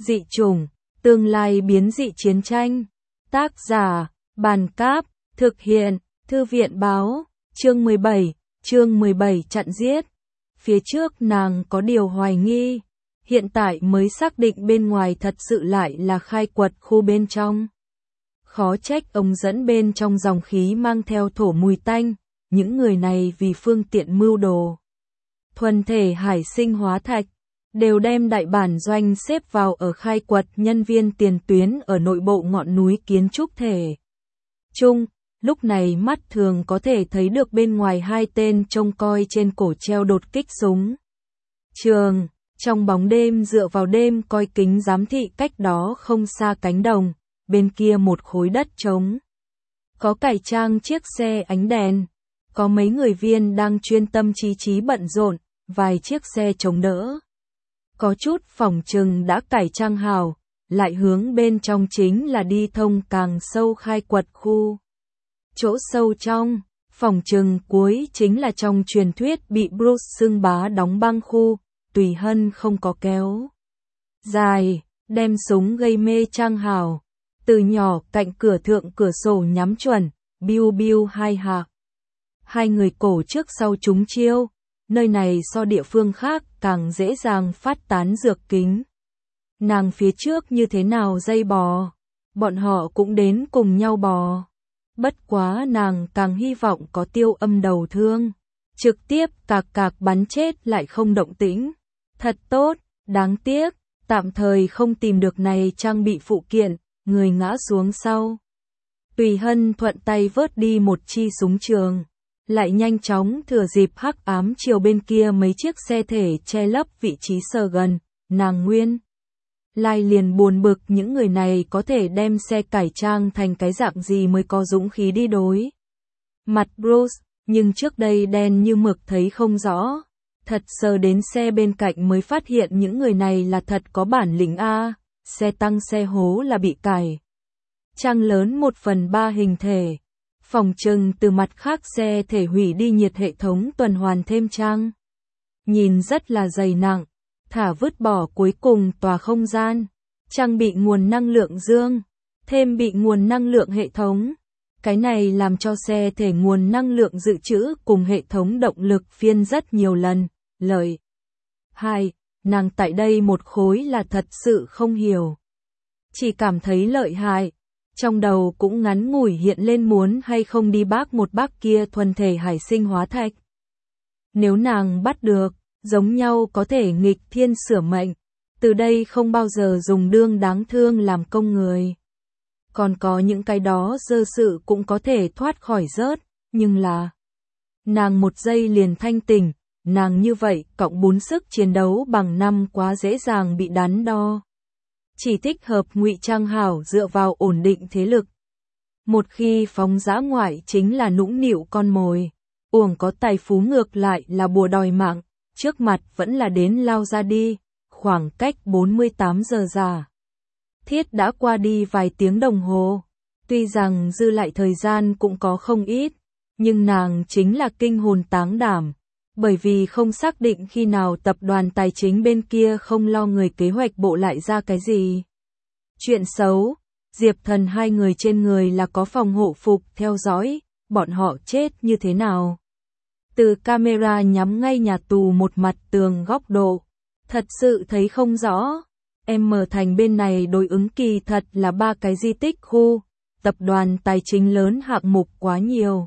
Dị chủng, tương lai biến dị chiến tranh. Tác giả, Bàn Cáp, thực hiện, Thư viện Báo, chương 17 chặn giết. Phía trước nàng có điều hoài nghi, hiện tại mới xác định bên ngoài thật sự lại là khai quật khu bên trong. Khó trách ông dẫn bên trong dòng khí mang theo thổ mùi tanh, những người này vì phương tiện mưu đồ. Thuần thể hải sinh hóa thạch, đều đem đại bản doanh xếp vào ở khai quật nhân viên tiền tuyến ở nội bộ ngọn núi kiến trúc thể. Lúc này mắt thường có thể thấy được bên ngoài hai tên trông coi trên cổ treo đột kích súng trường, trong bóng đêm dựa vào đêm coi kính giám thị cách đó không xa cánh đồng, bên kia một khối đất trống. Có cải trang chiếc xe ánh đèn, có mấy người viên đang chuyên tâm trí bận rộn, vài chiếc xe chống đỡ. Có chút phỏng chừng đã cải trang hào, lại hướng bên trong chính là đi thông càng sâu khai quật khu. Chỗ sâu trong, phỏng chừng cuối chính là trong truyền thuyết bị Bruce xưng bá đóng băng khu, Tùy Hân không có kéo dài, đem súng gây mê trang hào, từ nhỏ cạnh cửa thượng cửa sổ nhắm chuẩn, biu biu hai hạc. Hai người cổ trước sau trúng chiêu, nơi này so địa phương khác càng dễ dàng phát tán dược kính. Nàng phía trước như thế nào dây bò, bọn họ cũng đến cùng nhau bò. Bất quá nàng càng hy vọng có tiêu âm đầu thương, trực tiếp cạc bắn chết lại không động tĩnh. Thật tốt, đáng tiếc, tạm thời không tìm được này trang bị phụ kiện, người ngã xuống sau. Tùy Hân thuận tay vớt đi một chi súng trường, lại nhanh chóng thừa dịp hắc ám chiều bên kia mấy chiếc xe thể che lấp vị trí sờ gần, nàng nguyên lai liền buồn bực những người này có thể đem xe cải trang thành cái dạng gì mới có dũng khí đi đối mặt Bruce, nhưng trước đây đen như mực thấy không rõ, thật sờ đến xe bên cạnh mới phát hiện những người này là thật có bản lĩnh a, xe tăng xe hố là bị cải trang lớn 1/3 hình thể, phòng trừng từ mặt khác xe thể hủy đi nhiệt hệ thống tuần hoàn thêm trang. Nhìn rất là dày nặng, thả vứt bỏ cuối cùng tòa không gian, trang bị nguồn năng lượng dương, thêm bị nguồn năng lượng hệ thống. Cái này làm cho xe thể nguồn năng lượng dự trữ cùng hệ thống động lực phiên rất nhiều lần, lợi. 2. Nàng tại đây một khối là thật sự không hiểu. Chỉ cảm thấy lợi hại, trong đầu cũng ngắn ngủi hiện lên muốn hay không đi một bác kia thuần thể hải sinh hóa thạch. Nếu nàng bắt được, giống nhau có thể nghịch thiên sửa mệnh, từ đây không bao giờ dùng đương đáng thương làm công người. Còn có những cái đó dơ sự cũng có thể thoát khỏi rớt, nhưng là nàng một giây liền thanh tỉnh, nàng như vậy cộng 4 sức chiến đấu bằng 5 quá dễ dàng bị đắn đo. Chỉ thích hợp ngụy trang hảo dựa vào ổn định thế lực. Một khi phóng dã ngoại chính là nũng nịu con mồi, uổng có tài phú ngược lại là bùa đòi mạng, trước mặt vẫn là đến lao ra đi, khoảng cách 48 giờ giả. Thiết đã qua đi vài tiếng đồng hồ, tuy rằng dư lại thời gian cũng có không ít, nhưng nàng chính là kinh hồn táng đảm, bởi vì không xác định khi nào tập đoàn tài chính bên kia không lo người kế hoạch bộ lại ra cái gì. Chuyện xấu, Diệp Thần hai người trên người là có phòng hộ phục theo dõi, bọn họ chết như thế nào. Từ camera nhắm ngay nhà tù một mặt tường góc độ, thật sự thấy không rõ. M thành bên này đối ứng kỳ thật là 3 cái di tích khu, tập đoàn tài chính lớn hạng mục quá nhiều.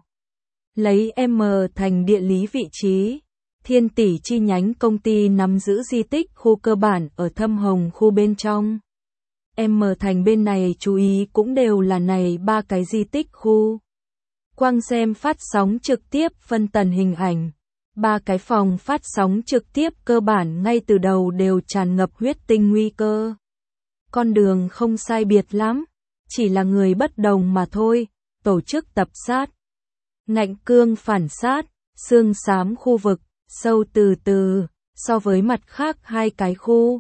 Lấy M thành địa lý vị trí, Thiên Tỷ chi nhánh công ty nắm giữ di tích khu cơ bản ở Thâm Hồng khu bên trong. M thành bên này chú ý cũng đều là này 3 cái di tích khu. Quang xem phát sóng trực tiếp phân tần hình ảnh. 3 cái phòng phát sóng trực tiếp cơ bản ngay từ đầu đều tràn ngập huyết tinh nguy cơ. Con đường không sai biệt lắm, chỉ là người bất đồng mà thôi, tổ chức tập sát. Ngạnh cương phản sát, xương xám khu vực, sâu từ từ, so với mặt khác 2 cái khu.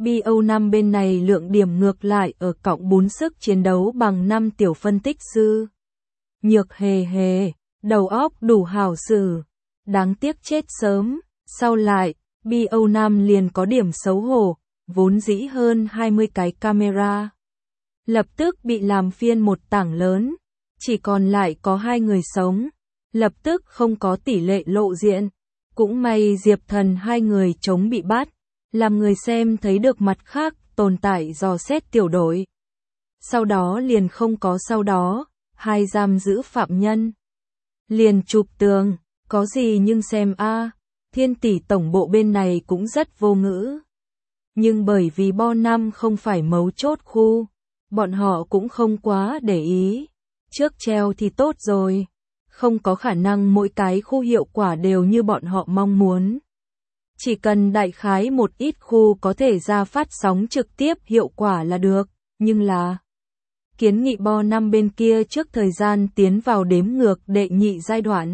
BO5 bên này lượng điểm ngược lại ở cộng 4 sức chiến đấu bằng 5 tiểu phân tích sư. Nhược hề, đầu óc đủ hảo xử. Đáng tiếc chết sớm, sau lại, BO5 liền có điểm xấu hổ, vốn dĩ hơn 20 cái camera. Lập tức bị làm phiên một tảng lớn, chỉ còn lại có 2 người sống, lập tức không có tỷ lệ lộ diện. Cũng may Diệp Thần 2 người chống bị bắt, làm người xem thấy được mặt khác tồn tại dò xét tiểu đội. Sau đó liền không có sau đó, 2 giam giữ phạm nhân. Liền chụp tường, có gì nhưng xem a, Thiên Tỷ tổng bộ bên này cũng rất vô ngữ. Nhưng bởi vì Bo 5 không phải mấu chốt khu, bọn họ cũng không quá để ý. Trước treo thì tốt rồi, không có khả năng mỗi cái khu hiệu quả đều như bọn họ mong muốn. Chỉ cần đại khái một ít khu có thể ra phát sóng trực tiếp hiệu quả là được, nhưng là kiến nghị Bo 5 bên kia trước thời gian tiến vào đếm ngược đệ nhị giai đoạn.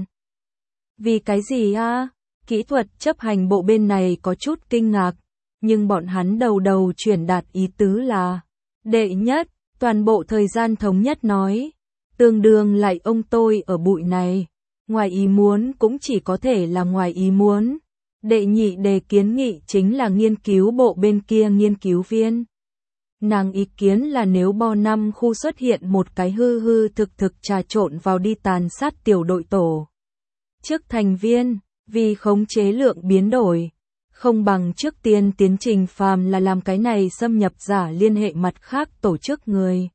Vì cái gì a? Kỹ thuật chấp hành bộ bên này có chút kinh ngạc, nhưng bọn hắn đầu truyền đạt ý tứ là đệ nhất, toàn bộ thời gian thống nhất nói, tương đương lại ông tôi ở bụi này, ngoài ý muốn cũng chỉ có thể là ngoài ý muốn. Đệ nhị đề kiến nghị chính là nghiên cứu bộ bên kia nghiên cứu viên. Nàng ý kiến là nếu Bo 5 khu xuất hiện một cái hư thực trà trộn vào đi tàn sát tiểu đội tổ chức thành viên, vì khống chế lượng biến đổi, không bằng trước tiên tiến trình phàm là làm cái này xâm nhập giả liên hệ mặt khác tổ chức người.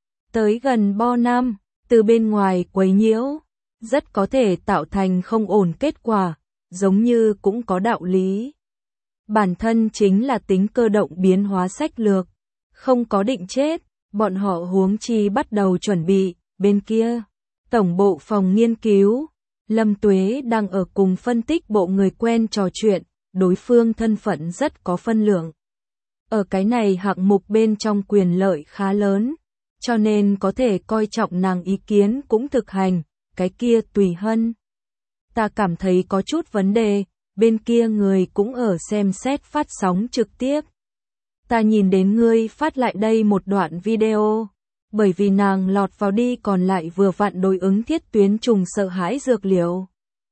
Tới gần Bo 5, từ bên ngoài quấy nhiễu, rất có thể tạo thành không ổn kết quả, giống như cũng có đạo lý. Bản thân chính là tính cơ động biến hóa sách lược, không có định chết, bọn họ huống chi bắt đầu chuẩn bị, bên kia. Tổng bộ phòng nghiên cứu, Lâm Tuế đang ở cùng phân tích bộ người quen trò chuyện, đối phương thân phận rất có phân lượng. Ở cái này hạng mục bên trong quyền lợi khá lớn, cho nên có thể coi trọng nàng ý kiến cũng thực hành, cái kia tùy hân. Ta cảm thấy có chút vấn đề, bên kia người cũng ở xem xét phát sóng trực tiếp. Ta nhìn đến ngươi phát lại đây một đoạn video, bởi vì nàng lọt vào đi còn lại vừa vặn đối ứng thiết tuyến trùng sợ hãi dược liệu.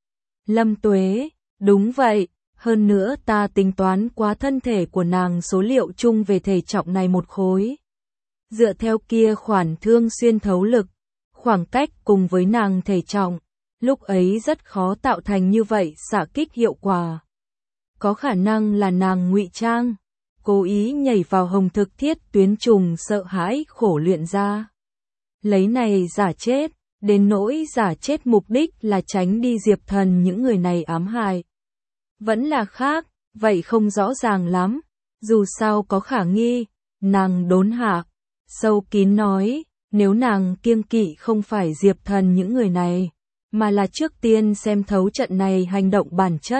Lâm Tuế, đúng vậy, hơn nữa ta tính toán quá thân thể của nàng số liệu chung về thể trọng này một khối. Dựa theo kia khoản thương xuyên thấu lực, khoảng cách cùng với nàng thể trọng, lúc ấy rất khó tạo thành như vậy xạ kích hiệu quả. Có khả năng là nàng ngụy trang, cố ý nhảy vào hồng thực thiết tuyến trùng sợ hãi khổ luyện ra. Lấy này giả chết, đến nỗi giả chết mục đích là tránh đi Diệp Thần những người này ám hại. Vẫn là khác, vậy không rõ ràng lắm, dù sao có khả nghi, nàng đốn hạ, sâu kín nói, nếu nàng kiêng kỵ không phải Diệp Thần những người này, mà là trước tiên xem thấu trận này hành động bản chất.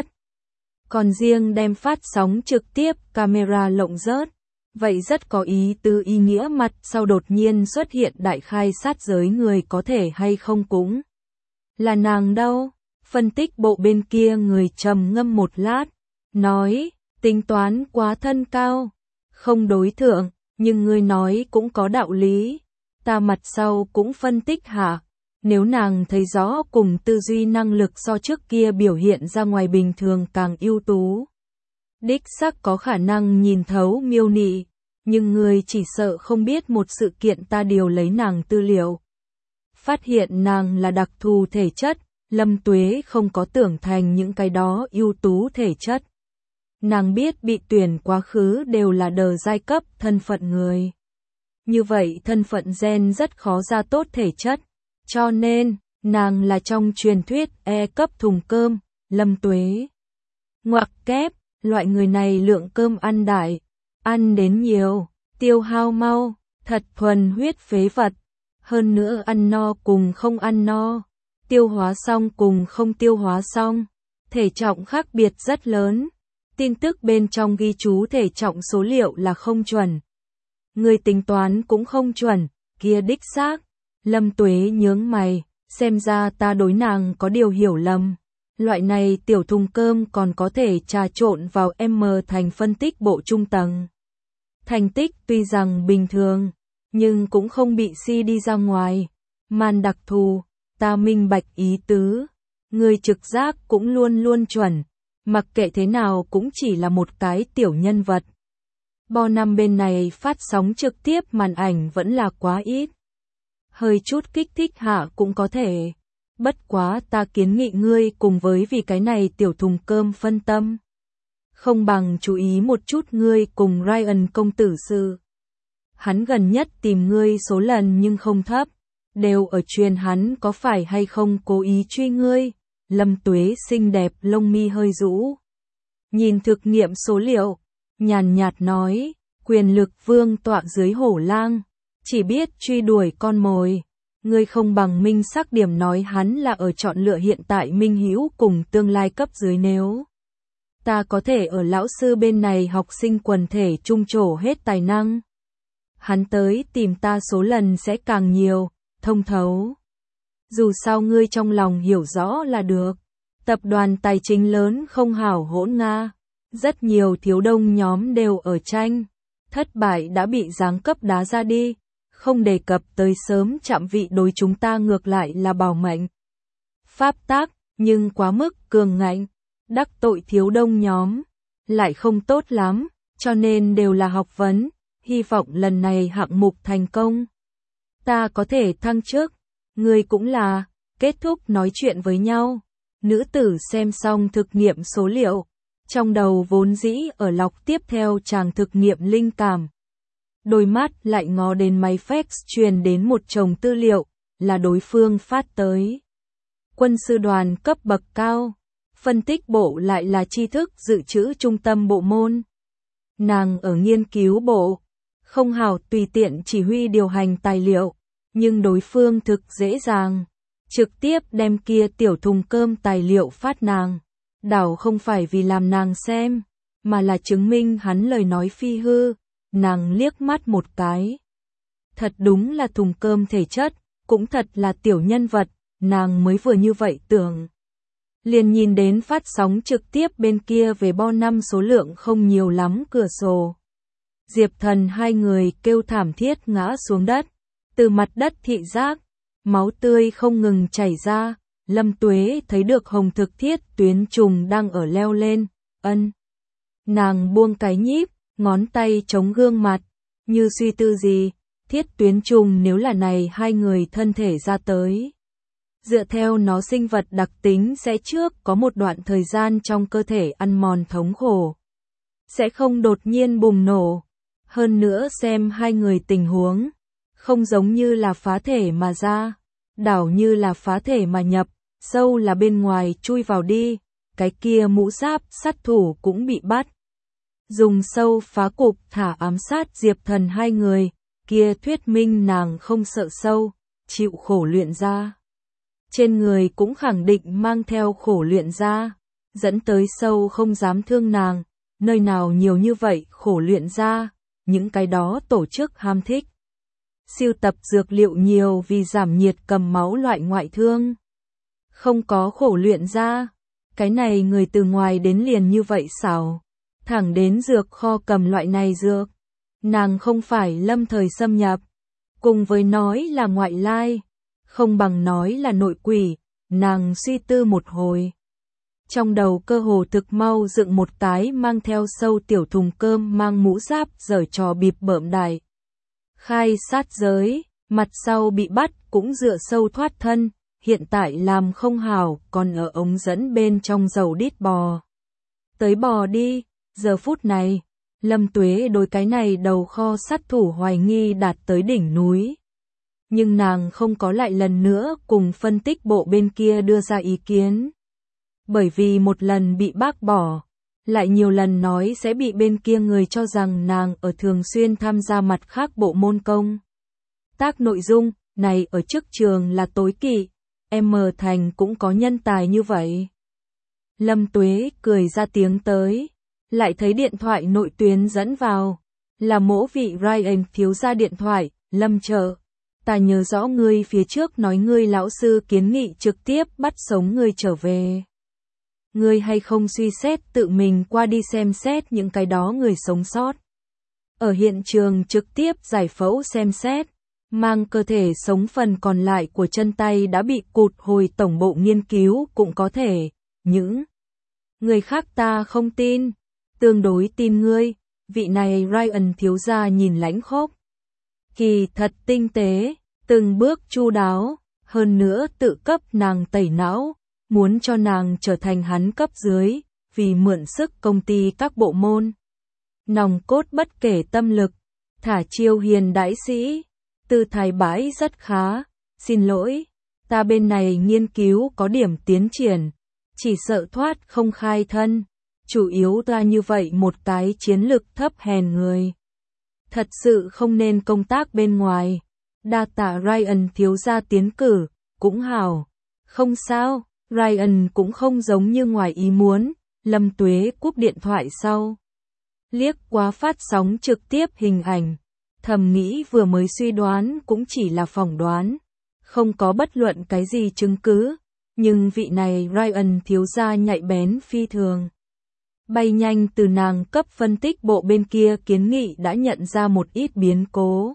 Còn riêng đem phát sóng trực tiếp camera lộng rớt, vậy rất có ý tứ ý nghĩa mặt sau đột nhiên xuất hiện đại khai sát giới người có thể hay không cũng là nàng đâu. Phân tích bộ bên kia người trầm ngâm một lát, nói, tính toán quá thân cao, không đối thượng, nhưng ngươi nói cũng có đạo lý, ta mặt sau cũng phân tích hạ. Nếu nàng thấy rõ cùng tư duy năng lực so trước kia biểu hiện ra ngoài bình thường càng ưu tú, đích xác có khả năng nhìn thấu miêu nị, nhưng người chỉ sợ không biết một sự kiện ta điều lấy nàng tư liệu. Phát hiện nàng là đặc thù thể chất, Lâm Tuế không có tưởng thành những cái đó ưu tú thể chất. Nàng biết bị tuyển quá khứ đều là đờ giai cấp thân phận người. Như vậy thân phận gen rất khó ra tốt thể chất. Cho nên, nàng là trong truyền thuyết E cấp thùng cơm, Lâm Tuế. Ngoặc kép, loại người này lượng cơm ăn đại, ăn đến nhiều, tiêu hao mau, thật thuần huyết phế vật. Hơn nữa ăn no cùng không ăn no, tiêu hóa xong cùng không tiêu hóa xong, thể trọng khác biệt rất lớn. Tin tức bên trong ghi chú thể trọng số liệu là không chuẩn. Người tính toán cũng không chuẩn, kia đích xác. Lâm Tuế nhướng mày, xem ra ta đối nàng có điều hiểu lầm. Loại này tiểu thùng cơm còn có thể trà trộn vào M thành phân tích bộ trung tầng. Thành tích tuy rằng bình thường, nhưng cũng không bị si đi ra ngoài. Màn đặc thù, ta minh bạch ý tứ. Người trực giác cũng luôn luôn chuẩn, mặc kệ thế nào cũng chỉ là một cái tiểu nhân vật. Bo năm bên này phát sóng trực tiếp màn ảnh vẫn là quá ít. Hơi chút kích thích hạ cũng có thể. Bất quá ta kiến nghị ngươi cùng với vì cái này tiểu thùng cơm phân tâm. Không bằng chú ý một chút ngươi cùng Ryan công tử sự. Hắn gần nhất tìm ngươi số lần nhưng không thấp. Đều ở truyền hắn có phải hay không cố ý truy ngươi. Lâm Tuế xinh đẹp lông mi hơi rũ. Nhìn thực nghiệm số liệu. Nhàn nhạt nói. Quyền lực vương tọa dưới hổ lang. Chỉ biết truy đuổi con mồi. Ngươi không bằng minh xác điểm nói hắn là ở chọn lựa hiện tại minh hữu cùng tương lai cấp dưới nếu. Ta có thể ở lão sư bên này học sinh quần thể trung trổ hết tài năng. Hắn tới tìm ta số lần sẽ càng nhiều, thông thấu. Dù sao ngươi trong lòng hiểu rõ là được. Tập đoàn tài chính lớn không hảo hỗn Nga. Rất nhiều thiếu đông nhóm đều ở tranh. Thất bại đã bị giáng cấp đá ra đi. Không đề cập tới sớm chạm vị đối chúng ta ngược lại là bảo mệnh. Pháp tác, nhưng quá mức cường ngạnh. Đắc tội thiếu đông nhóm. Lại không tốt lắm, cho nên đều là học vấn. Hy vọng lần này hạng mục thành công. Ta có thể thăng chức. Ngươi cũng là. Kết thúc nói chuyện với nhau. Nữ tử xem xong thực nghiệm số liệu. Trong đầu vốn dĩ ở lọc tiếp theo chàng thực nghiệm linh cảm. Đôi mắt lại ngó đến máy fax truyền đến một chồng tư liệu, là đối phương phát tới. Quân sư đoàn cấp bậc cao, phân tích bộ lại là tri thức dự trữ trung tâm bộ môn. Nàng ở nghiên cứu bộ, không hảo tùy tiện chỉ huy điều hành tài liệu, nhưng đối phương thực dễ dàng, trực tiếp đem kia tiểu thùng cơm tài liệu phát nàng. Đảo không phải vì làm nàng xem, mà là chứng minh hắn lời nói phi hư. Nàng liếc mắt một cái. Thật đúng là thùng cơm thể chất, cũng thật là tiểu nhân vật, nàng mới vừa như vậy tưởng. Liền nhìn đến phát sóng trực tiếp bên kia về bo năm số lượng không nhiều lắm cửa sổ. Diệp Thần hai người kêu thảm thiết ngã xuống đất, từ mặt đất thị giác, máu tươi không ngừng chảy ra. Lâm Tuế thấy được hồng thực thiết tuyến trùng đang ở leo lên, ân. Nàng buông cái nhíp, ngón tay chống gương mặt, như suy tư gì, thiết tuyến trùng nếu là này hai người thân thể ra tới. Dựa theo nó sinh vật đặc tính sẽ trước có một đoạn thời gian trong cơ thể ăn mòn thống khổ. Sẽ không đột nhiên bùng nổ. Hơn nữa xem hai người tình huống, không giống như là phá thể mà ra, đảo như là phá thể mà nhập, sâu là bên ngoài chui vào đi, cái kia mũ giáp sát thủ cũng bị bắt. Dùng sâu phá cục thả ám sát Diệp Thần hai người, kia thuyết minh nàng không sợ sâu, chịu khổ luyện ra. Trên người cũng khẳng định mang theo khổ luyện ra, dẫn tới sâu không dám thương nàng, nơi nào nhiều như vậy khổ luyện ra, những cái đó tổ chức ham thích. Siêu tập dược liệu nhiều vì giảm nhiệt cầm máu loại ngoại thương. Không có khổ luyện ra, cái này người từ ngoài đến liền như vậy xảo. Thẳng đến dược kho cầm loại này dược. Nàng không phải lâm thời xâm nhập. Cùng với nói là ngoại lai. Không bằng nói là nội quỷ. Nàng suy tư một hồi. Trong đầu cơ hồ thực mau dựng một cái mang theo sâu tiểu thùng cơm mang mũ giáp giở trò bịp bợm đại. Khai sát giới, mặt sau bị bắt cũng dựa sâu thoát thân. Hiện tại làm không hảo còn ở ống dẫn bên trong dầu đít bò. Tới bò đi. Giờ phút này, Lâm Tuế đối cái này đầu kho sát thủ hoài nghi đạt tới đỉnh núi. Nhưng nàng không có lại lần nữa cùng phân tích bộ bên kia đưa ra ý kiến. Bởi vì một lần bị bác bỏ, lại nhiều lần nói sẽ bị bên kia người cho rằng nàng ở thường xuyên tham gia mặt khác bộ môn công. Tác nội dung này ở chức trường là tối kỵ, M Thành cũng có nhân tài như vậy. Lâm Tuế cười ra tiếng tới. Lại thấy điện thoại nội tuyến dẫn vào, là mỗ vị Ryan thiếu gia điện thoại, Lâm Trợ. Ta nhớ rõ ngươi phía trước nói ngươi lão sư kiến nghị trực tiếp bắt sống ngươi trở về. Ngươi hay không suy xét tự mình qua đi xem xét những cái đó người sống sót. Ở hiện trường trực tiếp giải phẫu xem xét, mang cơ thể sống phần còn lại của chân tay đã bị cụt hồi tổng bộ nghiên cứu cũng có thể, những người khác ta không tin. Tương đối tin ngươi, vị này Ryan thiếu gia nhìn lãnh khốc. Kỳ thật tinh tế, từng bước chu đáo, hơn nữa tự cấp nàng tẩy não, muốn cho nàng trở thành hắn cấp dưới, vì mượn sức công ty các bộ môn. Nòng cốt bất kể tâm lực, thả chiêu hiền đãi sĩ, tư thái bãi rất khá, xin lỗi, ta bên này nghiên cứu có điểm tiến triển, chỉ sợ thoát không khai thân, chủ yếu là như vậy một cái chiến lực thấp hèn người. Thật sự không nên công tác bên ngoài, đa tạ Ryan thiếu gia tiến cử, cũng hảo, không sao, Ryan cũng không giống như ngoài ý muốn, Lâm Tuế cúp điện thoại sau. Liếc qua phát sóng trực tiếp hình ảnh, thầm nghĩ vừa mới suy đoán cũng chỉ là phỏng đoán, không có bất luận cái gì chứng cứ, nhưng vị này Ryan thiếu gia nhạy bén phi thường. Bay nhanh từ nàng cấp phân tích bộ bên kia kiến nghị đã nhận ra một ít biến cố.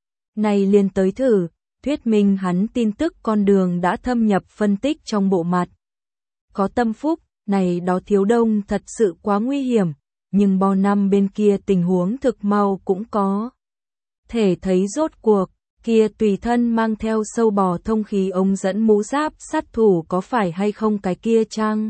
Này liền tới thử, thuyết minh hắn tin tức con đường đã thâm nhập phân tích trong bộ mặt. Có tâm phúc, này đó thiếu đông thật sự quá nguy hiểm, nhưng bao năm bên kia tình huống thực mau cũng có. Thể thấy rốt cuộc, kia tùy thân mang theo sâu bò thông khí ống dẫn mũ giáp sát thủ có phải hay không cái kia chăng?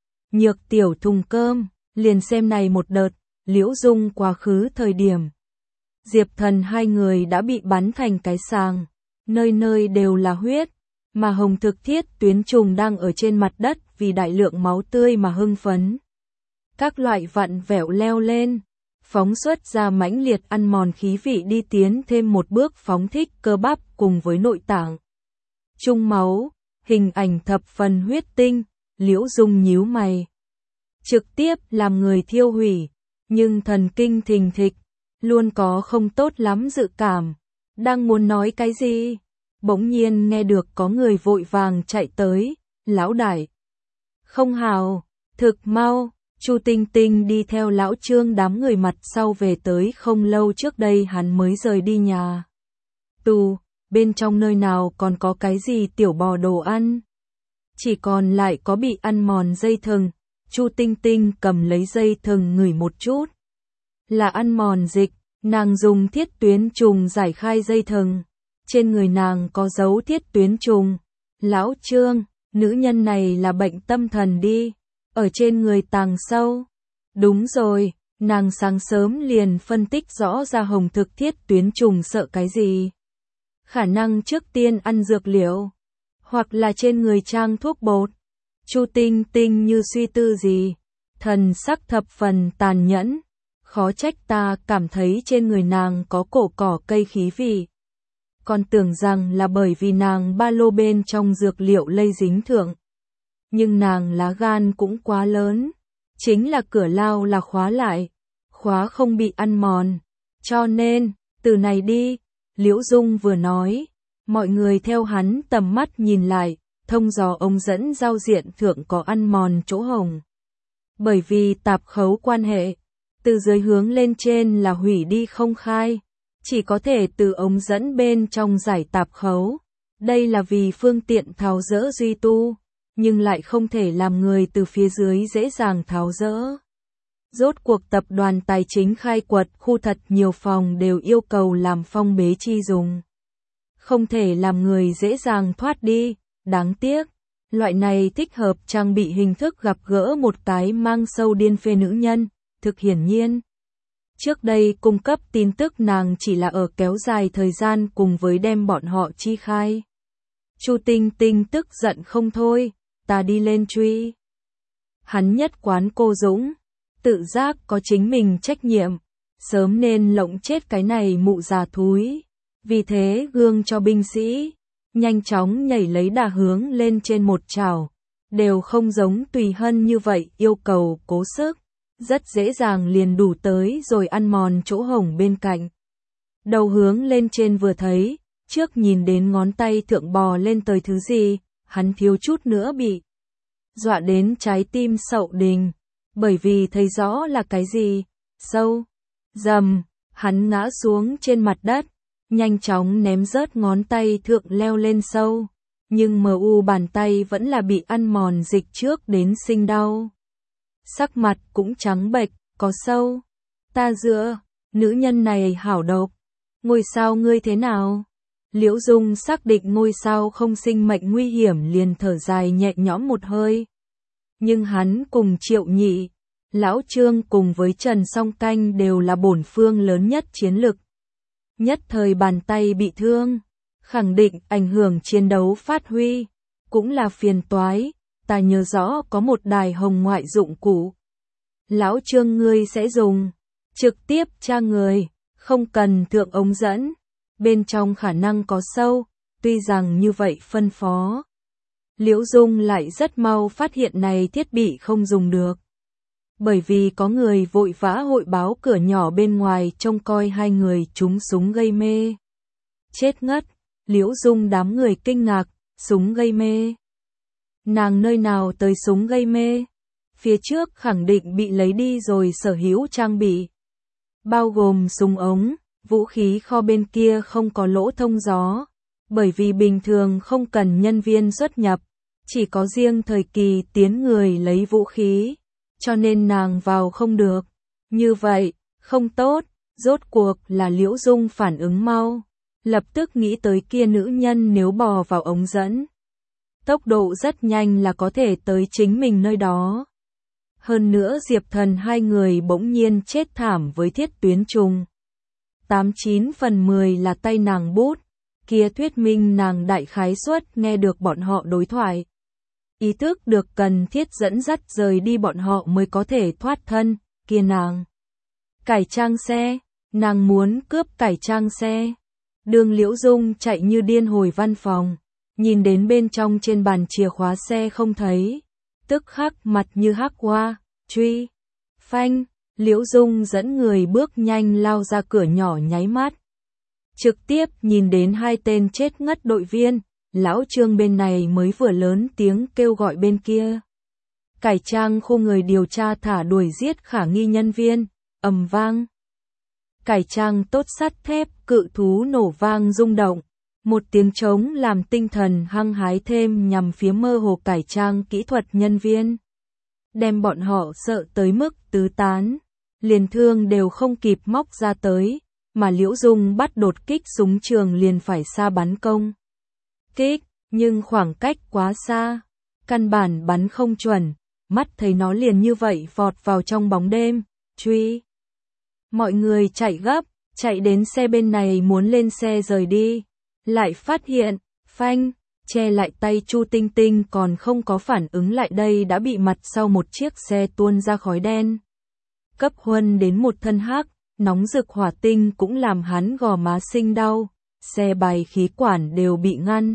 Nhược tiểu thùng cơm, liền xem này một đợt, Liễu Dung quá khứ thời điểm. Diệp Thần hai người đã bị bắn thành cái sàng, nơi nơi đều là huyết, mà Hồng Thực Thiết Tuyến trùng đang ở trên mặt đất vì đại lượng máu tươi mà hưng phấn. Các loại vặn vẹo leo lên, phóng xuất ra mãnh liệt ăn mòn khí vị đi tiến thêm một bước phóng thích cơ bắp cùng với nội tạng. Trung máu, hình ảnh thập phần huyết tinh, Liễu Dung nhíu mày. Trực tiếp làm người thiêu hủy, nhưng thần kinh thình thịch, luôn có không tốt lắm dự cảm. Đang muốn nói cái gì? Bỗng nhiên nghe được có người vội vàng chạy tới, lão đại. Không hào, thực mau, Chu Tinh Tinh đi theo lão Trương đám người mặt sau về tới không lâu trước đây hắn mới rời đi nhà. Tù, bên trong nơi nào còn có cái gì tiểu bò đồ ăn? Chỉ còn lại có bị ăn mòn dây thừng, Chu Tinh Tinh cầm lấy dây thừng ngửi một chút. Là ăn mòn dịch, nàng dùng thiết tuyến trùng giải khai dây thừng. Trên người nàng có dấu thiết tuyến trùng. Lão Trương, nữ nhân này là bệnh tâm thần đi, ở trên người tàng sâu. Đúng rồi, nàng sáng sớm liền phân tích rõ ra Hồng Thực Thiết Tuyến trùng sợ cái gì. Khả năng trước tiên ăn dược liệu, hoặc là trên người trang thuốc bột. Chu Tinh Tinh như suy tư gì, thần sắc thập phần tàn nhẫn, khó trách ta cảm thấy trên người nàng có cổ cỏ cây khí vị. Còn tưởng rằng là bởi vì nàng ba lô bên trong dược liệu lây dính thượng. Nhưng nàng lá gan cũng quá lớn, chính là cửa lao là khóa lại, khóa không bị ăn mòn. Cho nên, từ này đi, Liễu Dung vừa nói, mọi người theo hắn tầm mắt nhìn lại, thông dò ống dẫn giao diện thượng có ăn mòn chỗ hồng. Bởi vì tạp khấu quan hệ, từ dưới hướng lên trên là hủy đi không khai, chỉ có thể từ ống dẫn bên trong giải tạp khấu. Đây là vì phương tiện tháo dỡ duy tu, nhưng lại không thể làm người từ phía dưới dễ dàng tháo dỡ. Rốt cuộc tập đoàn tài chính khai quật khu thật nhiều phòng đều yêu cầu làm phong bế chi dùng. Không thể làm người dễ dàng thoát đi, đáng tiếc. Loại này thích hợp trang bị hình thức gặp gỡ một cái mang sâu điên phê nữ nhân, thực hiển nhiên. Trước đây cung cấp tin tức nàng chỉ là ở kéo dài thời gian cùng với đem bọn họ chi khai. Chu Tinh Tinh tức giận không thôi, ta đi lên truy. Hắn nhất quán cô dũng, tự giác có chính mình trách nhiệm, sớm nên lộng chết cái này mụ già thúi. Vì thế gương cho binh sĩ, nhanh chóng nhảy lấy đà hướng lên trên một chảo, đều không giống Tùy Hân như vậy yêu cầu cố sức, rất dễ dàng liền đủ tới rồi ăn mòn chỗ hổng bên cạnh. Đầu hướng lên trên vừa thấy, trước nhìn đến ngón tay thượng bò lên tới thứ gì, hắn thiếu chút nữa bị dọa đến trái tim sậu đình, bởi vì thấy rõ là cái gì, sâu, dầm, hắn ngã xuống trên mặt đất, nhanh chóng ném rớt ngón tay thượng leo lên sâu, nhưng MU bàn tay vẫn là bị ăn mòn dịch trước đến sinh đau. Sắc mặt cũng trắng bệch, có sâu, Ta dựa, nữ nhân này hảo độc. Ngôi sao ngươi thế nào? Liễu Dung xác định ngôi sao không sinh mệnh nguy hiểm liền thở dài nhẹ nhõm một hơi. Nhưng hắn cùng Triệu Nhị, Lão Trương cùng với Trần Song Canh đều là bổn phương lớn nhất chiến lực. Nhất thời bàn tay bị thương, khẳng định ảnh hưởng chiến đấu phát huy, cũng là phiền toái, ta nhớ rõ có một đài hồng ngoại dụng cụ. Lão Trương ngươi sẽ dùng, trực tiếp tra người, không cần thượng ống dẫn, bên trong khả năng có sâu, tuy rằng như vậy phân phó. Liễu Dung lại rất mau phát hiện này thiết bị không dùng được. Bởi vì có người vội vã hội báo cửa nhỏ bên ngoài trông coi hai người trúng súng gây mê. Chết ngất, Liễu Dung đám người kinh ngạc, súng gây mê. Nàng nơi nào tới súng gây mê? Phía trước khẳng định bị lấy đi rồi sở hữu trang bị. Bao gồm súng ống, vũ khí kho bên kia không có lỗ thông gió. Bởi vì bình thường không cần nhân viên xuất nhập, chỉ có riêng thời kỳ tiến người lấy vũ khí. Cho nên nàng vào không được. Như vậy, không tốt, rốt cuộc là Liễu Dung phản ứng mau. Lập tức nghĩ tới kia nữ nhân nếu bò vào ống dẫn. Tốc độ rất nhanh là có thể tới chính mình nơi đó. Hơn nữa Diệp Thần hai người bỗng nhiên chết thảm với thiết tuyến trùng. 89 phần 10 là tay nàng bút, kia thuyết minh nàng đại khái suất nghe được bọn họ đối thoại. Ý thức được cần thiết dẫn dắt rời đi bọn họ mới có thể thoát thân, kia nàng. Cải trang xe, nàng muốn cướp cải trang xe. Đường Liễu Dung chạy như điên hồi văn phòng, nhìn đến bên trong trên bàn chìa khóa xe không thấy. Tức khắc mặt như hắc hoa, truy, phanh, Liễu Dung dẫn người bước nhanh lao ra cửa nhỏ nháy mắt. Trực tiếp nhìn đến hai tên chết ngất đội viên. Lão Trương bên này mới vừa lớn tiếng kêu gọi bên kia. Cải trang khu người điều tra thả đuổi giết khả nghi nhân viên, ầm vang. Cải trang tốt sắt thép, cự thú nổ vang rung động. Một tiếng trống làm tinh thần hăng hái thêm nhằm phía mơ hồ cải trang kỹ thuật nhân viên. Đem bọn họ sợ tới mức tứ tán. Liền thương đều không kịp móc ra tới, mà Liễu Dung bắt đột kích súng trường liền phải xa bắn công. Kích, nhưng khoảng cách quá xa, căn bản bắn không chuẩn, mắt thấy nó liền như vậy vọt vào trong bóng đêm, truy. Mọi người chạy gấp, chạy đến xe bên này muốn lên xe rời đi, lại phát hiện, phanh, che lại tay Chu Tinh Tinh còn không có phản ứng lại đây đã bị mặt sau một chiếc xe tuôn ra khói đen. Cấp huân đến một thân hắc, nóng rực hỏa tinh cũng làm hắn gò má sinh đau, xe bài khí quản đều bị ngăn.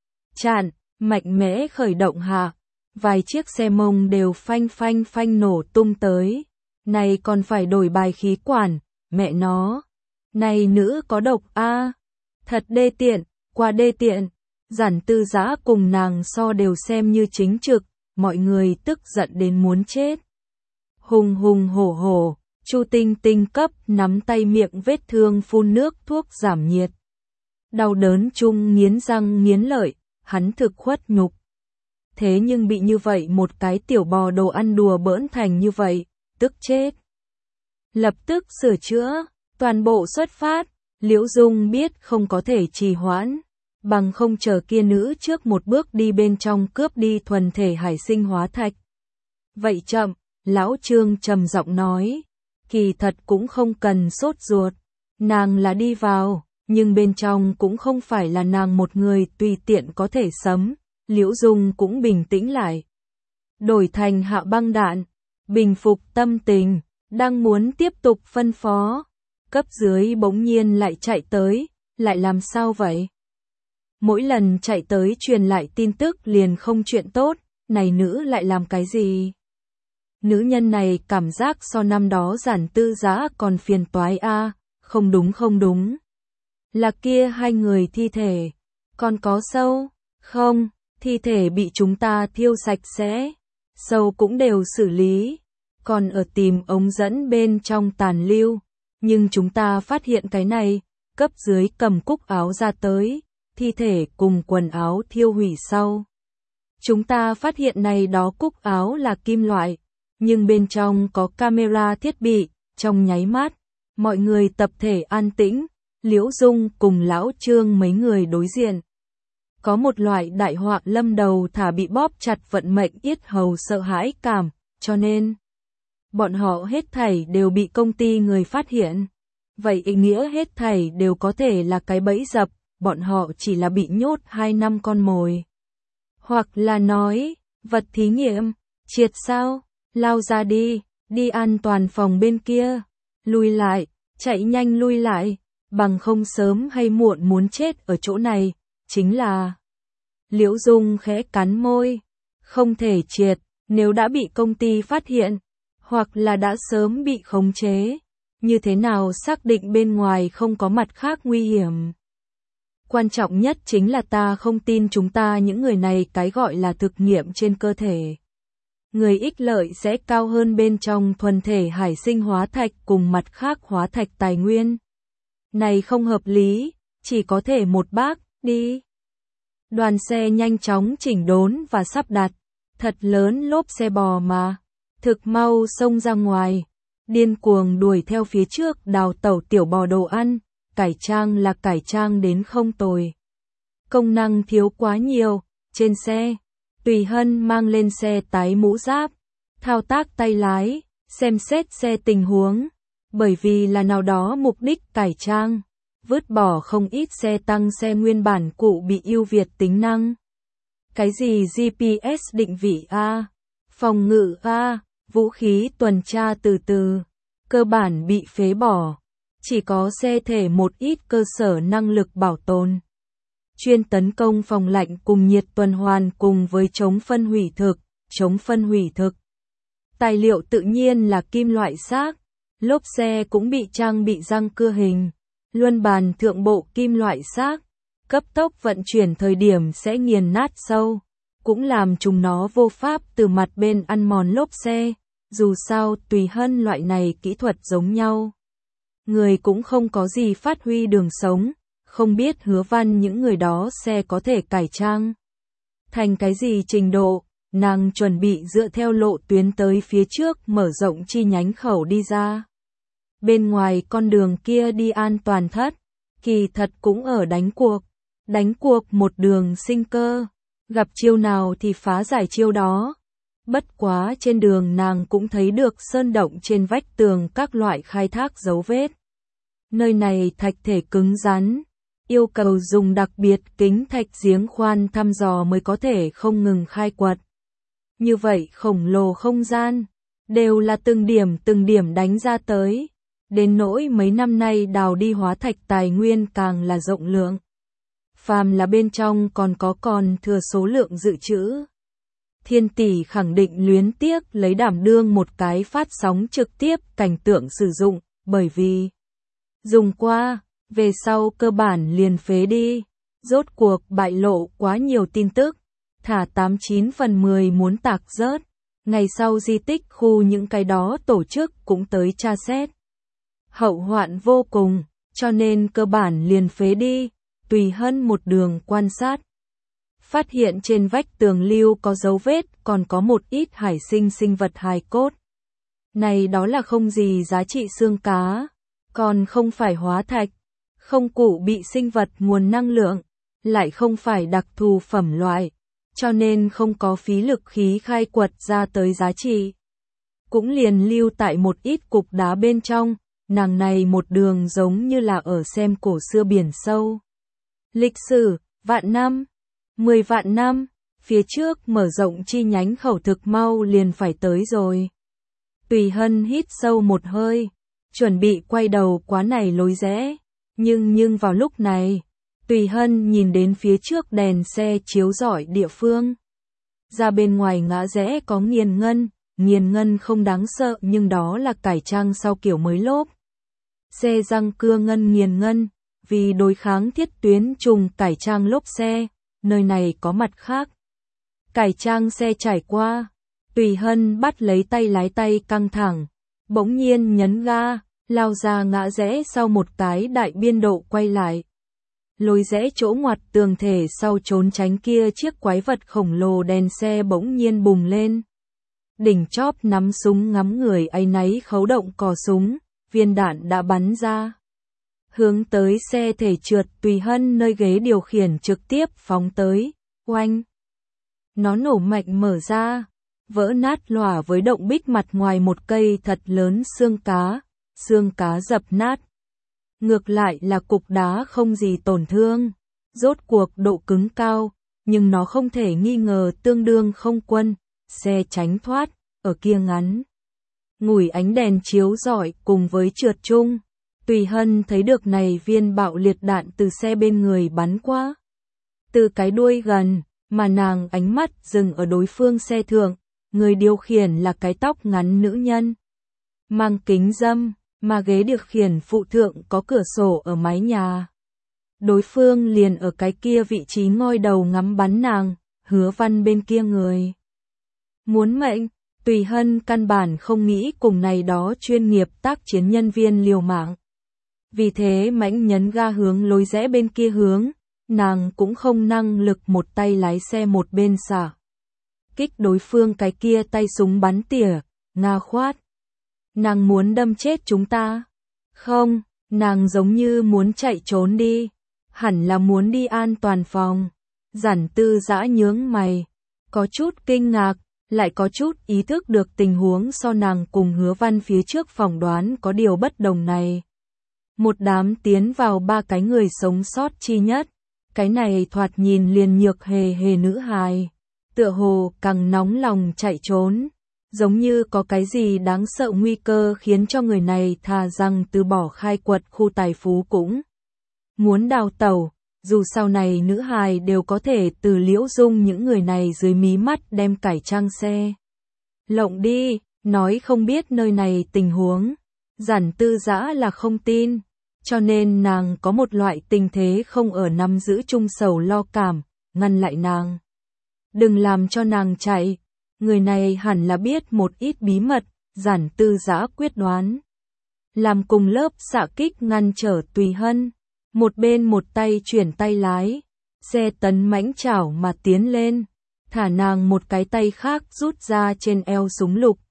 Chặn, mạnh mẽ khởi động hạ, vài chiếc xe mông đều phanh phanh phanh nổ tung tới. Này còn phải đổi bài khí quản, mẹ nó. Này nữ có độc a, thật đê tiện, quá đê tiện. Giản Tư Dã cùng nàng so đều xem như chính trực, mọi người tức giận đến muốn chết. Hùng hùng hổ hổ, Chu Tinh Tinh cấp nắm tay miệng vết thương phun nước thuốc giảm nhiệt. Đau đớn chung nghiến răng nghiến lợi. Hắn thực khuất nhục. Thế nhưng bị như vậy một cái tiểu bò đồ ăn đùa bỡn thành như vậy, tức chết. Lập tức sửa chữa, toàn bộ xuất phát, Liễu Dung biết không có thể trì hoãn, bằng không chờ kia nữ trước một bước đi bên trong cướp đi thuần thể hải sinh hóa thạch. Vậy chậm, Lão Trương trầm giọng nói, kỳ thật cũng không cần sốt ruột, nàng là đi vào. Nhưng bên trong cũng không phải là nàng một người tùy tiện có thể sấm, Liễu Dung cũng bình tĩnh lại. Đổi thành hạ băng đạn, bình phục tâm tình, đang muốn tiếp tục phân phó. Cấp dưới bỗng nhiên lại chạy tới, lại làm sao vậy? Mỗi lần chạy tới truyền lại tin tức liền không chuyện tốt, này nữ lại làm cái gì? Nữ nhân này cảm giác so năm đó Giản Tư Dã còn phiền toái a, không đúng không đúng. Là kia hai người thi thể, còn có sâu, không, thi thể bị chúng ta thiêu sạch sẽ, sâu cũng đều xử lý, còn ở tìm ống dẫn bên trong tàn lưu, nhưng chúng ta phát hiện cái này, cấp dưới cầm cúc áo ra tới, thi thể cùng quần áo thiêu hủy sau. Chúng ta phát hiện này đó cúc áo là kim loại, nhưng bên trong có camera thiết bị, trong nháy mắt, mọi người tập thể an tĩnh, Liễu Dung cùng lão Trương mấy người đối diện. Có một loại đại họa lâm đầu thả bị bóp chặt vận mệnh yết hầu sợ hãi cảm, cho nên bọn họ hết thảy đều bị công ty người phát hiện. Vậy ý nghĩa hết thảy đều có thể là cái bẫy dập, bọn họ chỉ là bị nhốt 2 năm con mồi. Hoặc là nói, vật thí nghiệm, triệt sao, lao ra đi an toàn phòng bên kia, lui lại, chạy nhanh lui lại, bằng không sớm hay muộn muốn chết ở chỗ này, chính là... Liễu Dung khẽ cắn môi, không thể triệt, nếu đã bị công ty phát hiện, hoặc là đã sớm bị khống chế, như thế nào xác định bên ngoài không có mặt khác nguy hiểm. Quan trọng nhất chính là ta không tin chúng ta những người này cái gọi là thực nghiệm trên cơ thể. Người ích lợi sẽ cao hơn bên trong thuần thể hải sinh hóa thạch cùng mặt khác hóa thạch tài nguyên. Này không hợp lý, chỉ có thể một bác, đi. Đoàn xe nhanh chóng chỉnh đốn và sắp đặt, thật lớn lốp xe bò mà, thực mau xông ra ngoài, điên cuồng đuổi theo phía trước đào tẩu tiểu bò đồ ăn, cải trang là cải trang đến không tồi. Công năng thiếu quá nhiều, trên xe, Tùy Hân mang lên xe tái mũ giáp, thao tác tay lái, xem xét xe tình huống, bởi vì là nào đó mục đích cải trang. Vứt bỏ không ít xe tăng xe nguyên bản cụ bị ưu việt tính năng. Cái gì GPS định vị A, phòng ngự A, vũ khí tuần tra từ từ, cơ bản bị phế bỏ. Chỉ có xe thể một ít cơ sở năng lực bảo tồn. Chuyên tấn công phòng lạnh cùng nhiệt tuần hoàn cùng với chống phân hủy thực. Tài liệu tự nhiên là kim loại xác, lốp xe cũng bị trang bị răng cưa hình. Luân bàn thượng bộ kim loại xác, cấp tốc vận chuyển thời điểm sẽ nghiền nát sâu, cũng làm chúng nó vô pháp từ mặt bên ăn mòn lốp xe, dù sao Tùy Hân loại này kỹ thuật giống nhau. Người cũng không có gì phát huy đường sống, không biết Hứa Văn những người đó xe có thể cải trang. Thành cái gì trình độ, nàng chuẩn bị dựa theo lộ tuyến tới phía trước mở rộng chi nhánh khẩu đi ra. Bên ngoài con đường kia đi an toàn thất, kỳ thật cũng ở đánh cuộc một đường sinh cơ, gặp chiêu nào thì phá giải chiêu đó. Bất quá trên đường nàng cũng thấy được sơn động trên vách tường các loại khai thác dấu vết. Nơi này thạch thể cứng rắn, yêu cầu dùng đặc biệt kính thạch giếng khoan thăm dò mới có thể không ngừng khai quật. Như vậy khổng lồ không gian, đều là từng điểm đánh ra tới. Đến nỗi mấy năm nay đào đi hóa thạch tài nguyên càng là rộng lượng. Phàm là bên trong còn thừa số lượng dự trữ. Thiên tỷ khẳng định luyến tiếc lấy đảm đương một cái phát sóng trực tiếp cảnh tượng sử dụng, bởi vì dùng qua, về sau cơ bản liền phế đi. Rốt cuộc bại lộ quá nhiều tin tức, thả 89 phần 10 muốn tạc rớt. Ngày sau di tích khu những cái đó tổ chức cũng tới tra xét. Hậu hoạn vô cùng, cho nên cơ bản liền phế đi. Tùy Hân một đường quan sát, phát hiện trên vách tường lưu có dấu vết, còn có một ít hải sinh vật hài cốt. Này đó là không gì giá trị xương cá, còn không phải hóa thạch, không cụ bị sinh vật nguồn năng lượng, lại không phải đặc thù phẩm loại, cho nên không có phí lực khí khai quật ra tới giá trị. Cũng liền lưu tại một ít cục đá bên trong. Nàng này một đường giống như là ở xem cổ xưa biển sâu. Lịch sử, vạn năm, 10 vạn năm, phía trước mở rộng chi nhánh khẩu thực mau liền phải tới rồi. Tùy Hân hít sâu một hơi, chuẩn bị quay đầu quá này lối rẽ, nhưng vào lúc này, Tùy Hân nhìn đến phía trước đèn xe chiếu rọi địa phương. Ra bên ngoài ngã rẽ có nghiền ngân không đáng sợ nhưng đó là cải trang sau kiểu mới lốp. Xe răng cưa nghiền ngân, vì đối kháng thiết tuyến trùng cải trang lốp xe, nơi này có mặt khác. Cải trang xe trải qua, Tùy Hân bắt lấy tay lái tay căng thẳng, bỗng nhiên nhấn ga, lao ra ngã rẽ sau một cái đại biên độ quay lại. Lối rẽ chỗ ngoặt tường thể sau trốn tránh kia chiếc quái vật khổng lồ đèn xe bỗng nhiên bùng lên. Đỉnh chóp nắm súng ngắm người áy náy khấu động cò súng, viên đạn đã bắn ra. Hướng tới xe thể trượt Tùy Hân nơi ghế điều khiển trực tiếp phóng tới, oanh. Nó nổ mạnh mở ra, vỡ nát lòa với động bích mặt ngoài một cây thật lớn xương cá dập nát. Ngược lại là cục đá không gì tổn thương, rốt cuộc độ cứng cao, nhưng nó không thể nghi ngờ tương đương không quân, xe tránh thoát, ở kia ngắn. Ngủi ánh đèn chiếu rọi cùng với trượt chung, Tùy Hân thấy được này viên bạo liệt đạn từ xe bên người bắn qua. Từ cái đuôi gần, mà nàng ánh mắt dừng ở đối phương xe thượng, người điều khiển là cái tóc ngắn nữ nhân. Mang kính râm, mà ghế điều khiển phụ thượng có cửa sổ ở mái nhà. Đối phương liền ở cái kia vị trí ngoi đầu ngắm bắn nàng, Hứa Văn bên kia người. Muốn mệnh, Tùy Hân căn bản không nghĩ cùng này đó chuyên nghiệp tác chiến nhân viên liều mạng. Vì thế mãnh nhấn ga hướng lối rẽ bên kia hướng, nàng cũng không năng lực một tay lái xe một bên xả kích đối phương cái kia tay súng bắn tỉa, Nga khoát. Nàng muốn đâm chết chúng ta. Không, nàng giống như muốn chạy trốn đi. Hẳn là muốn đi an toàn phòng. Giản Tư Dã nhướng mày. Có chút kinh ngạc, lại có chút ý thức được tình huống so nàng cùng Hứa Văn phía trước phỏng đoán có điều bất đồng này. Một đám tiến vào 3 cái người sống sót chi nhất. Cái này thoạt nhìn liền nhược hề hề nữ hài. Tựa hồ càng nóng lòng chạy trốn. Giống như có cái gì đáng sợ nguy cơ khiến cho người này thà rằng từ bỏ khai quật khu tài phú cũng muốn đào tẩu, dù sau này nữ hài đều có thể từ Liễu Dung những người này dưới mí mắt đem cải trang xe. Lộng đi, nói không biết nơi này tình huống, Giản Tư Dã là không tin, cho nên nàng có một loại tình thế không ở nắm giữ chung sầu lo cảm, ngăn lại nàng. Đừng làm cho nàng chạy. Người này hẳn là biết một ít bí mật, Giản Tư Dã quyết đoán. Làm cùng lớp xạ kích ngăn trở Tùy Hân, một bên một tay chuyển tay lái, xe tấn mãnh chảo mà tiến lên, thả nàng một cái tay khác rút ra trên eo súng lục.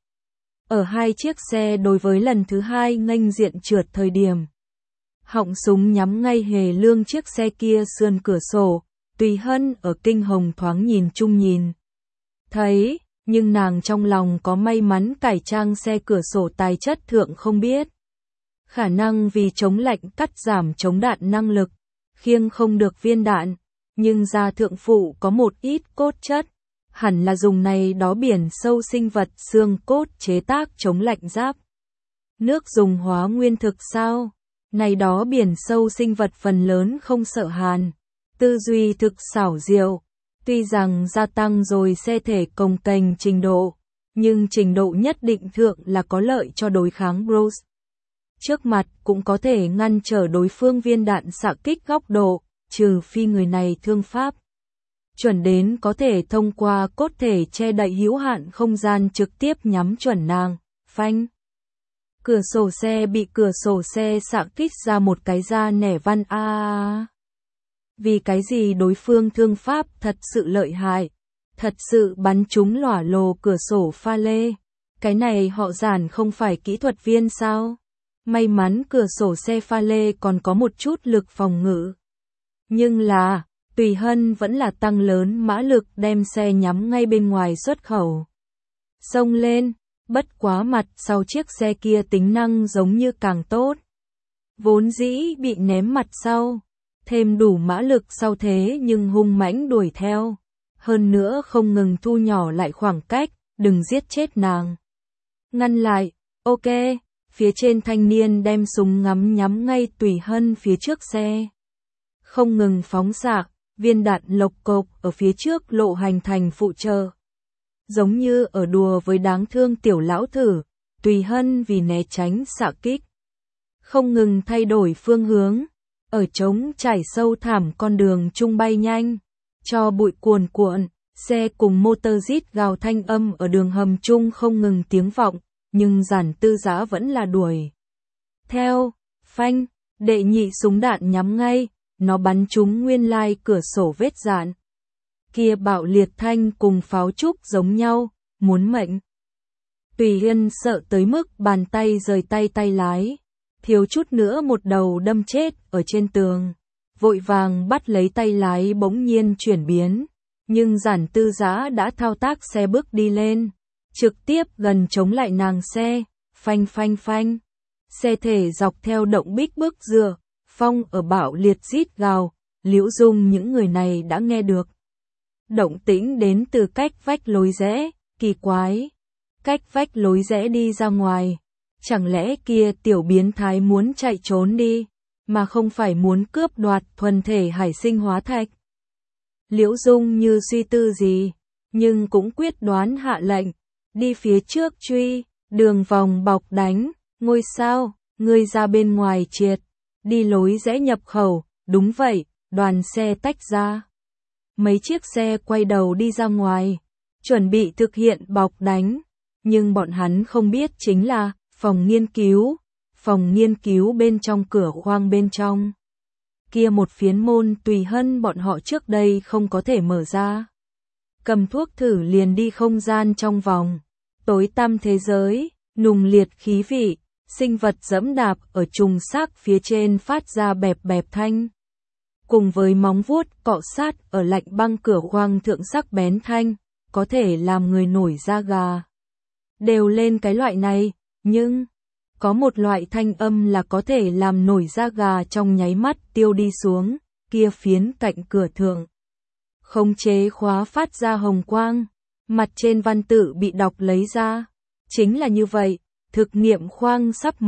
Ở 2 chiếc xe đối với lần thứ 2 nghênh diện trượt thời điểm. Họng súng nhắm ngay Hề Lương chiếc xe kia sườn cửa sổ, Tùy Hân ở kinh hồng thoáng nhìn chung nhìn. Thấy, nhưng nàng trong lòng có may mắn cải trang xe cửa sổ tài chất thượng không biết. Khả năng vì chống lạnh cắt giảm chống đạn năng lực, khiêng không được viên đạn, nhưng da thượng phụ có một ít cốt chất, hẳn là dùng này đó biển sâu sinh vật xương cốt chế tác chống lạnh giáp. Nước dùng hóa nguyên thực sao? Này đó biển sâu sinh vật phần lớn không sợ hàn, tư duy thực xảo diệu. Tuy rằng gia tăng rồi xe thể cồng kềnh trình độ, nhưng trình độ nhất định thượng là có lợi cho đối kháng Bruce. Trước mặt cũng có thể ngăn trở đối phương viên đạn xạ kích góc độ, trừ phi người này thương pháp. Chuẩn đến có thể thông qua cốt thể che đậy hữu hạn không gian trực tiếp nhắm chuẩn nàng, phanh. Cửa sổ xe bị cửa sổ xe xạ kích ra một cái da nẻ văn a. Vì cái gì đối phương thương pháp thật sự lợi hại, thật sự bắn trúng lỏa lồ cửa sổ pha lê. Cái này họ Giản không phải kỹ thuật viên sao? May mắn cửa sổ xe pha lê còn có một chút lực phòng ngự. Nhưng là, Tùy Hân vẫn là tăng lớn mã lực đem xe nhắm ngay bên ngoài xuất khẩu. Xông lên, bất quá mặt sau chiếc xe kia tính năng giống như càng tốt. Vốn dĩ bị ném mặt sau. Thêm đủ mã lực sau thế nhưng hung mãnh đuổi theo. Hơn nữa không ngừng thu nhỏ lại khoảng cách, đừng giết chết nàng. Ngăn lại, ok, phía trên thanh niên đem súng ngắm nhắm ngay Tùy Hân phía trước xe. Không ngừng phóng xạ, viên đạn lộc cộc ở phía trước lộ hành thành phụ trợ. Giống như ở đùa với đáng thương tiểu lão thử, Tùy Hân vì né tránh xạ kích. Không ngừng thay đổi phương hướng. Ở trống trải sâu thẳm con đường trung bay nhanh, cho bụi cuồn cuộn, xe cùng motor rít gào thanh âm ở đường hầm chung không ngừng tiếng vọng, nhưng Giản Tư Dã vẫn là đuổi. Theo, phanh, đệ nhị súng đạn nhắm ngay, nó bắn trúng nguyên lai cửa sổ vết dạn. Kia bạo liệt thanh cùng pháo trúc giống nhau, muốn mệnh. Tùy Hân sợ tới mức bàn tay rời tay lái, thiếu chút nữa một đầu đâm chết ở trên tường. Vội vàng bắt lấy tay lái bỗng nhiên chuyển biến, nhưng Giản Tư Giã đã thao tác xe bước đi lên, trực tiếp gần chống lại nàng xe, phanh phanh phanh. Xe thể dọc theo động bích bước dừa, phong ở bạo liệt rít gào, Liễu Dung những người này đã nghe được. Động tĩnh đến từ cách vách lối rẽ, kỳ quái. Cách vách lối rẽ đi ra ngoài. Chẳng lẽ kia tiểu biến thái muốn chạy trốn đi, mà không phải muốn cướp đoạt thuần thể hải sinh hóa thạch. Liễu Dung như suy tư gì, nhưng cũng quyết đoán hạ lệnh, đi phía trước truy, đường vòng bọc đánh, ngôi sao, ngươi ra bên ngoài triệt, đi lối rẽ nhập khẩu, đúng vậy, đoàn xe tách ra. Mấy chiếc xe quay đầu đi ra ngoài, chuẩn bị thực hiện bọc đánh, nhưng bọn hắn không biết chính là phòng nghiên cứu bên trong cửa khoang bên trong. Kia một phiến môn Tùy Hân bọn họ trước đây không có thể mở ra. Cầm thuốc thử liền đi không gian trong vòng, tối tăm thế giới, nùng liệt khí vị, sinh vật dẫm đạp ở trùng xác phía trên phát ra bẹp bẹp thanh. Cùng với móng vuốt cọ sát ở lạnh băng cửa khoang thượng sắc bén thanh, có thể làm người nổi da gà. Đều lên cái loại này, nhưng có một loại thanh âm là có thể làm nổi da gà trong nháy mắt tiêu đi xuống, kia phiến cạnh cửa thượng. Khống chế khóa phát ra hồng quang, mặt trên văn tự bị đọc lấy ra. Chính là như vậy, thực nghiệm khoang sắp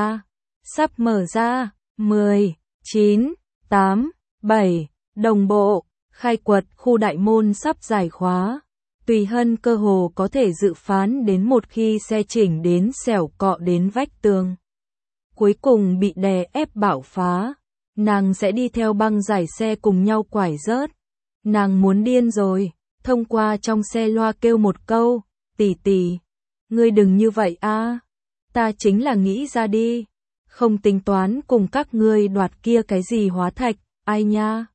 mở ra, 10, 9, 8, 7, đồng bộ, khai quật khu đại môn sắp giải khóa. Tùy Hân cơ hồ có thể dự phán đến một khi xe chỉnh đến xẻo cọ đến vách tường, cuối cùng bị đè ép bạo phá, nàng sẽ đi theo băng giải xe cùng nhau quải rớt. Nàng muốn điên rồi, thông qua trong xe loa kêu một câu, tỷ tỷ, ngươi đừng như vậy a, ta chính là nghĩ ra đi, không tính toán cùng các ngươi đoạt kia cái gì hóa thạch, ai nha.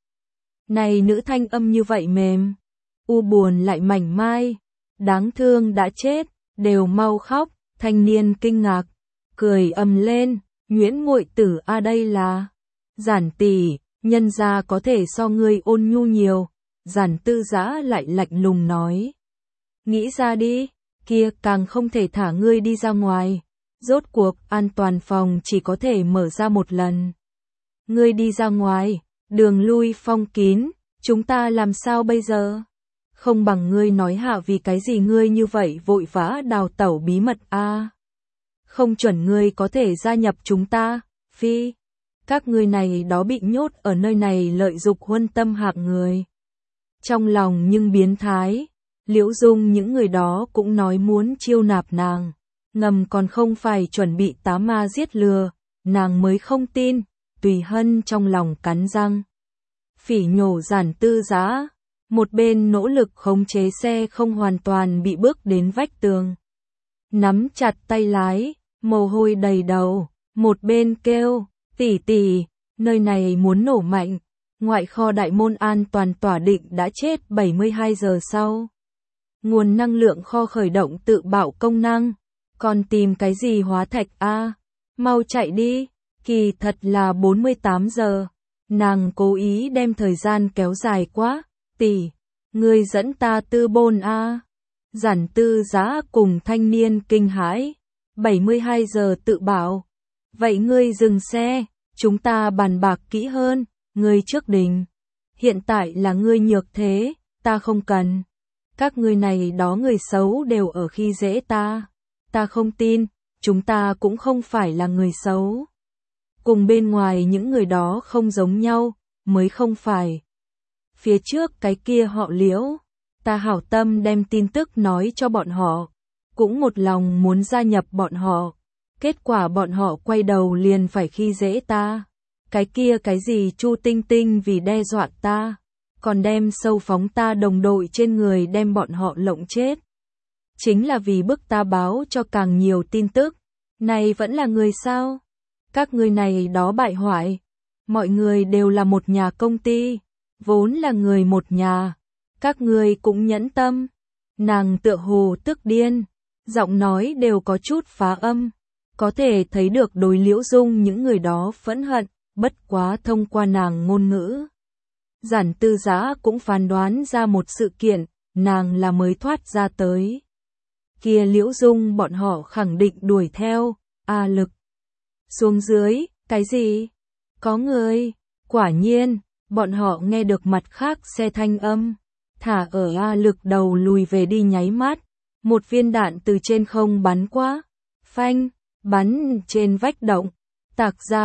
Này nữ thanh âm như vậy mềm, u buồn lại mảnh mai, đáng thương đã chết, đều mau khóc. Thanh niên kinh ngạc, cười ầm lên, Nguyễn muội tử a đây là Giản tỷ, nhân gia có thể so ngươi ôn nhu nhiều. Giản Tư Giã lại lạnh lùng nói, nghĩ ra đi, kia càng không thể thả ngươi đi ra ngoài, rốt cuộc an toàn phòng chỉ có thể mở ra một lần. Ngươi đi ra ngoài, đường lui phong kín, chúng ta làm sao bây giờ? Không bằng ngươi nói hạ vì cái gì ngươi như vậy vội vã đào tẩu bí mật a? Không chuẩn ngươi có thể gia nhập chúng ta, phi. Các ngươi này đó bị nhốt ở nơi này lợi dục huân tâm hạng người. Trong lòng nhưng biến thái, Liễu Dung những người đó cũng nói muốn chiêu nạp nàng, ngầm còn không phải chuẩn bị tá ma giết lừa, nàng mới không tin. Tùy Hân trong lòng cắn răng, phỉ nhổ Giản Tư Giã, một bên nỗ lực khống chế xe không hoàn toàn bị bước đến vách tường. Nắm chặt tay lái, mồ hôi đầy đầu, một bên kêu, tỷ tỷ, nơi này muốn nổ mạnh. Ngoại kho đại môn an toàn tỏa định đã chết 72 giờ sau. Nguồn năng lượng kho khởi động tự bạo công năng. Còn tìm cái gì hóa thạch a? Mau chạy đi. Kỳ thật là 48 giờ. Nàng cố ý đem thời gian kéo dài quá. Tỷ, ngươi dẫn ta tư bôn a. Giản Tư Giã cùng thanh niên kinh hãi. 72 giờ tự bạo. Vậy ngươi dừng xe, chúng ta bàn bạc kỹ hơn. Ngươi trước đình, hiện tại là ngươi nhược thế, ta không cần. Các ngươi này đó người xấu đều ở khi dễ ta. Ta không tin, chúng ta cũng không phải là người xấu. Cùng bên ngoài những người đó không giống nhau, mới không phải. Phía trước cái kia họ Liễu, ta hảo tâm đem tin tức nói cho bọn họ, cũng một lòng muốn gia nhập bọn họ. Kết quả bọn họ quay đầu liền phải khi dễ ta. Cái kia cái gì Chu Tinh Tinh vì đe dọa ta, còn đem sâu phóng ta đồng đội trên người đem bọn họ lộng chết. Chính là vì bức ta báo cho càng nhiều tin tức. Này vẫn là người sao? Các người này đó bại hoại. Mọi người đều là một nhà công ty, vốn là người một nhà. Các người cũng nhẫn tâm. Nàng tựa hồ tức điên, giọng nói đều có chút phá âm. Có thể thấy được đối Liễu Dung những người đó phẫn hận, bất quá thông qua nàng ngôn ngữ. Giản Tư Giã cũng phán đoán ra một sự kiện, nàng là mới thoát ra tới. Kia Liễu Dung bọn họ khẳng định đuổi theo, A Lực. Xuống dưới, cái gì? Có người, quả nhiên, bọn họ nghe được mặt khác xe thanh âm. Thả ở A Lực đầu lùi về đi nháy mắt, một viên đạn từ trên không bắn qua, phanh, bắn trên vách động, tạc ra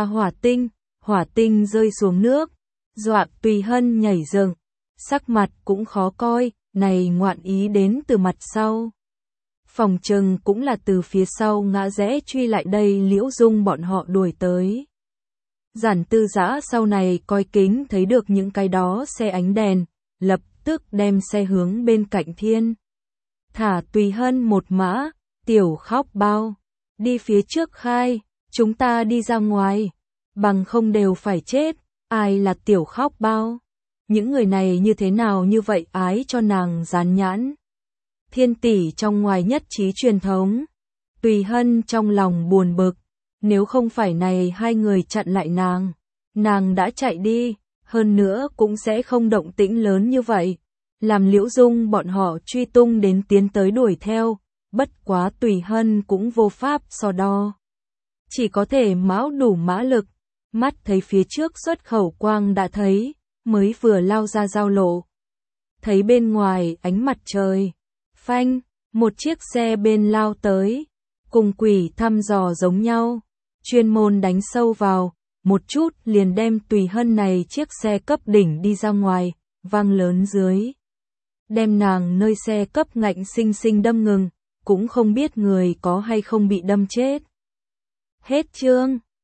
hỏa tinh rơi xuống nước, dọa Tùy Hân nhảy dựng, sắc mặt cũng khó coi, này ngoạn ý đến từ mặt sau. Phòng trừng cũng là từ phía sau ngã rẽ truy lại đây Liễu Dung bọn họ đuổi tới. Giản Tư Giã sau này coi kính thấy được những cái đó xe ánh đèn, lập tức đem xe hướng bên cạnh Thiên. Thả Tùy Hân một mã, tiểu khóc bao, đi phía trước khai, chúng ta đi ra ngoài, bằng không đều phải chết, ai là tiểu khóc bao. Những người này như thế nào như vậy ái cho nàng dán nhãn. Thiên tỷ trong ngoài nhất trí truyền thống. Tùy Hân trong lòng buồn bực, nếu không phải này hai người chặn lại nàng đã chạy đi, hơn nữa cũng sẽ không động tĩnh lớn như vậy. Làm Liễu Dung bọn họ truy tung đến tiến tới đuổi theo, bất quá Tùy Hân cũng vô pháp so đo. Chỉ có thể mão đủ mã lực, mắt thấy phía trước xuất khẩu quang đã thấy, mới vừa lao ra giao lộ. Thấy bên ngoài ánh mặt trời, phanh, một chiếc xe bên lao tới, cùng quỷ thăm dò giống nhau, chuyên môn đánh sâu vào, một chút liền đem Tùy Hân này chiếc xe cấp đỉnh đi ra ngoài, vang lớn dưới. Đem nàng nơi xe cấp ngạnh sinh sinh đâm ngừng, cũng không biết người có hay không bị đâm chết. Hết chương.